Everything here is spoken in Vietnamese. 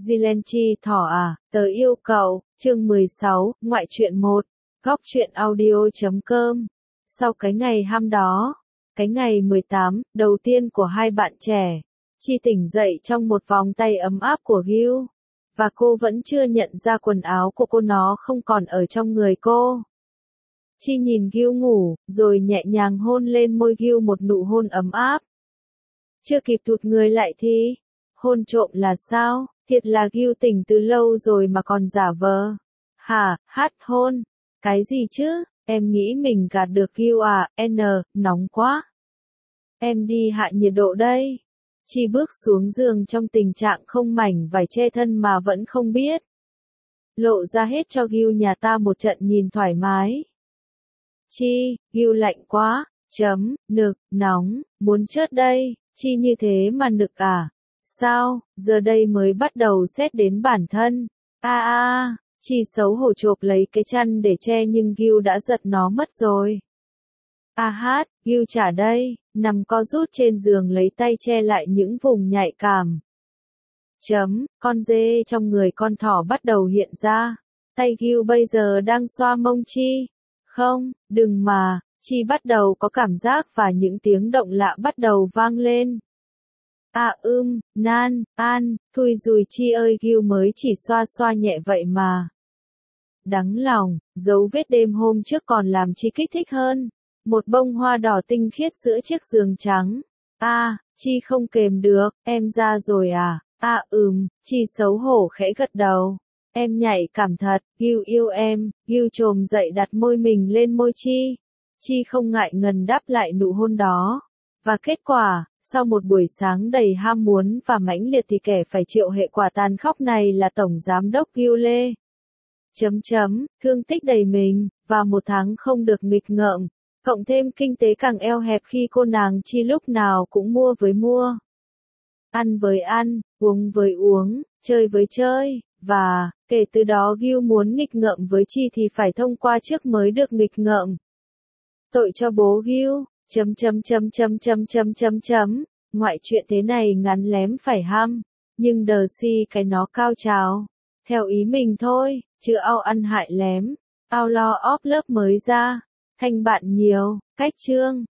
Zilenchi thỏ à, tớ yêu cậu, chương 16, ngoại truyện 1, góc truyện audio.com. Sau cái ngày ham đó, cái ngày 18, đầu tiên của hai bạn trẻ, Chi tỉnh dậy trong một vòng tay ấm áp của Gil, và cô vẫn chưa nhận ra quần áo của cô nó không còn ở trong người cô. Chi nhìn Gil ngủ, rồi nhẹ nhàng hôn lên môi Gil một nụ hôn ấm áp. Chưa kịp thụt người lại thì, hôn trộm là sao? Thiệt là Gil tỉnh từ lâu rồi mà còn giả vờ. Hả, hát hôn? Cái gì chứ? Em nghĩ mình gạt được Gil à? Nóng quá. Em đi hạ nhiệt độ đây. Chi bước xuống giường trong tình trạng không mảnh vải che thân mà vẫn không biết. Lộ ra hết cho Gil nhà ta một trận nhìn thoải mái. Chi, Gil lạnh quá, nực, nóng, muốn chết đây. Chi như thế mà nực à? Sao, giờ đây mới bắt đầu xét đến bản thân. Chi xấu hổ chộp lấy cái chăn để che nhưng Gil đã giật nó mất rồi. Gil trả đây, nằm co rút trên giường lấy tay che lại những vùng nhạy cảm. Con dê trong người con thỏ bắt đầu hiện ra. Tay Gil bây giờ đang xoa mông Chi. Không, đừng mà, Chi bắt đầu có cảm giác và những tiếng động lạ bắt đầu vang lên. Thui dùi Chi ơi, Gil mới chỉ xoa xoa nhẹ vậy mà. Đắng lòng, dấu vết đêm hôm trước còn làm Chi kích thích hơn. Một bông hoa đỏ tinh khiết giữa chiếc giường trắng. Chi không kềm được, em ra rồi à? Chi xấu hổ khẽ gật đầu. Em nhạy cảm thật, Gil yêu em. Gil chồm dậy đặt môi mình lên môi Chi. Chi không ngại ngần đáp lại nụ hôn đó. Và kết quả, sau một buổi sáng đầy ham muốn và mãnh liệt thì kẻ phải chịu hệ quả tàn khốc này là Tổng Giám đốc Gil Lê. Thương tích đầy mình, và một tháng không được nghịch ngợm, cộng thêm kinh tế càng eo hẹp khi cô nàng Chi lúc nào cũng mua với mua. Ăn với ăn, uống với uống, chơi với chơi, và, kể từ đó Gil muốn nghịch ngợm với Chi thì phải thông qua trước mới được nghịch ngợm. Tội cho bố Gil. Ngoại chuyện thế này ngắn lém phải hăm, nhưng đờ si cái nó cao trào. Theo ý mình thôi, chứ ao ăn hại lém. Ao lo óp lớp mới ra. Thanh bạn nhiều, cách chương.